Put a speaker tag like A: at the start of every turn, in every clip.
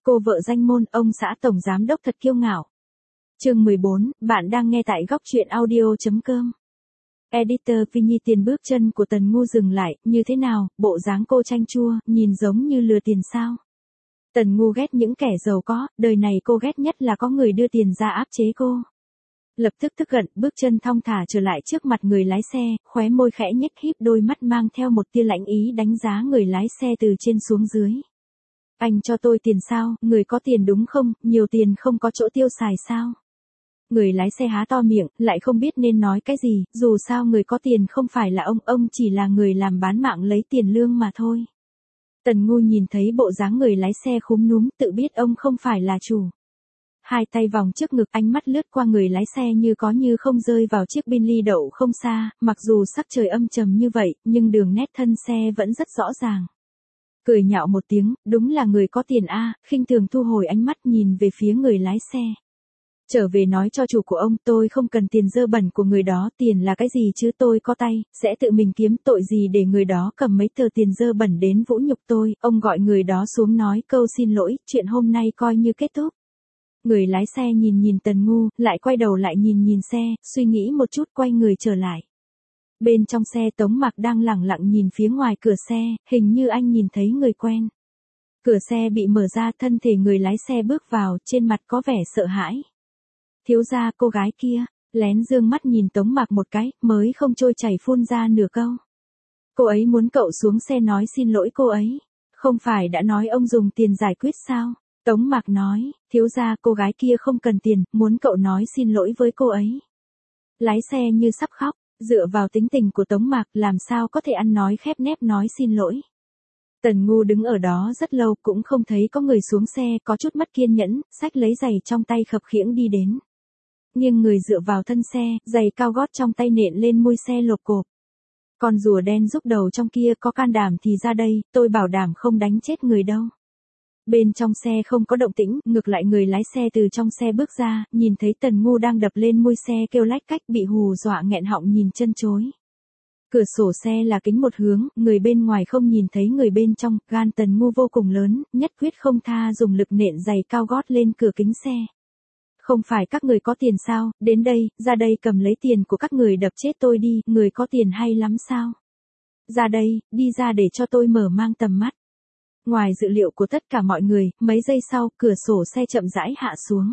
A: Cô vợ danh môn, ông xã tổng giám đốc thật kiêu ngạo. Chương 14, bạn đang nghe tại góc truyện audio.com. Editor Vinny. Tiền bước chân của Tần Ngu dừng lại, như thế nào, bộ dáng cô chanh chua, nhìn giống như lừa tiền sao. Tần Ngu ghét những kẻ giàu có, đời này cô ghét nhất là có người đưa tiền ra áp chế cô. Lập tức tức giận, bước chân thong thả trở lại trước mặt người lái xe, khóe môi khẽ nhếch híp đôi mắt mang theo một tia lãnh ý đánh giá người lái xe từ trên xuống dưới. Anh cho tôi tiền sao, người có tiền đúng không, nhiều tiền không có chỗ tiêu xài sao? Người lái xe há to miệng, lại không biết nên nói cái gì, dù sao người có tiền không phải là ông chỉ là người làm bán mạng lấy tiền lương mà thôi. Tần Ngu nhìn thấy bộ dáng người lái xe khúm núm, tự biết ông không phải là chủ. Hai tay vòng trước ngực, ánh mắt lướt qua người lái xe như có như không rơi vào chiếc Bentley đậu không xa, mặc dù sắc trời âm trầm như vậy, nhưng đường nét thân xe vẫn rất rõ ràng. Cười nhạo một tiếng, đúng là người có tiền a, khinh thường thu hồi ánh mắt nhìn về phía người lái xe. Trở về nói cho chủ của ông, tôi không cần tiền dơ bẩn của người đó, tiền là cái gì chứ, tôi có tay, sẽ tự mình kiếm, tội gì để người đó cầm mấy tờ tiền dơ bẩn đến vũ nhục tôi. Ông gọi người đó xuống nói câu xin lỗi, chuyện hôm nay coi như kết thúc. Người lái xe nhìn Tần Ngu, lại quay đầu lại nhìn xe, suy nghĩ một chút quay người trở lại. Bên trong xe Tống Mạc đang lẳng lặng nhìn phía ngoài cửa xe, hình như anh nhìn thấy người quen. Cửa xe bị mở ra, thân thể người lái xe bước vào, trên mặt có vẻ sợ hãi. Thiếu gia, cô gái kia, lén dương mắt nhìn Tống Mạc một cái, mới không trôi chảy phun ra nửa câu. Cô ấy muốn cậu xuống xe nói xin lỗi cô ấy. Không phải đã nói ông dùng tiền giải quyết sao? Tống Mạc nói, thiếu gia, cô gái kia không cần tiền, muốn cậu nói xin lỗi với cô ấy. Lái xe như sắp khóc, dựa vào tính tình của Tống Mạc làm sao có thể ăn nói khép nép nói xin lỗi. Tần Ngu đứng ở đó rất lâu cũng không thấy có người xuống xe, có chút mất kiên nhẫn, xách lấy giày trong tay khập khiễng đi đến. Nhưng người dựa vào thân xe, giày cao gót trong tay nện lên mui xe lộp cộp. Con rùa đen rúc đầu trong kia, có can đảm thì ra đây, tôi bảo đảm không đánh chết người đâu. Bên trong xe không có động tĩnh, ngược lại người lái xe từ trong xe bước ra, nhìn thấy Tần Ngu đang đập lên mui xe kêu lách cách, bị hù dọa nghẹn họng nhìn chân chối. Cửa sổ xe là kính một hướng, người bên ngoài không nhìn thấy người bên trong, gan Tần Ngu vô cùng lớn, nhất quyết không tha dùng lực nện giày cao gót lên cửa kính xe. Không phải các người có tiền sao, đến đây, ra đây cầm lấy tiền của các người đập chết tôi đi, người có tiền hay lắm sao? Ra đây, đi ra để cho tôi mở mang tầm mắt. Ngoài dự liệu của tất cả mọi người, mấy giây sau, cửa sổ xe chậm rãi hạ xuống.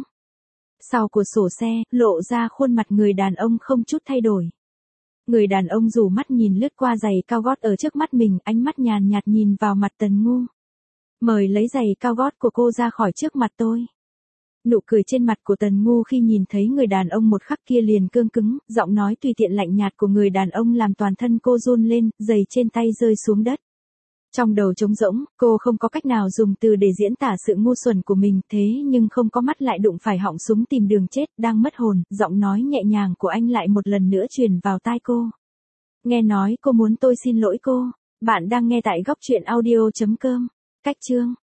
A: Sau cửa sổ xe, lộ ra khuôn mặt người đàn ông không chút thay đổi. Người đàn ông rủ mắt nhìn lướt qua giày cao gót ở trước mắt mình, ánh mắt nhàn nhạt nhìn vào mặt Tần Ngu. Mời lấy giày cao gót của cô ra khỏi trước mặt tôi. Nụ cười trên mặt của Tần Ngu khi nhìn thấy người đàn ông một khắc kia liền cương cứng, giọng nói tùy tiện lạnh nhạt của người đàn ông làm toàn thân cô run lên, giày trên tay rơi xuống đất. Trong đầu trống rỗng, cô không có cách nào dùng từ để diễn tả sự ngu xuẩn của mình, thế nhưng không có mắt lại đụng phải họng súng tìm đường chết, đang mất hồn, giọng nói nhẹ nhàng của anh lại một lần nữa truyền vào tai cô. Nghe nói cô muốn tôi xin lỗi cô, bạn đang nghe tại góc truyện audio.com, cách chương.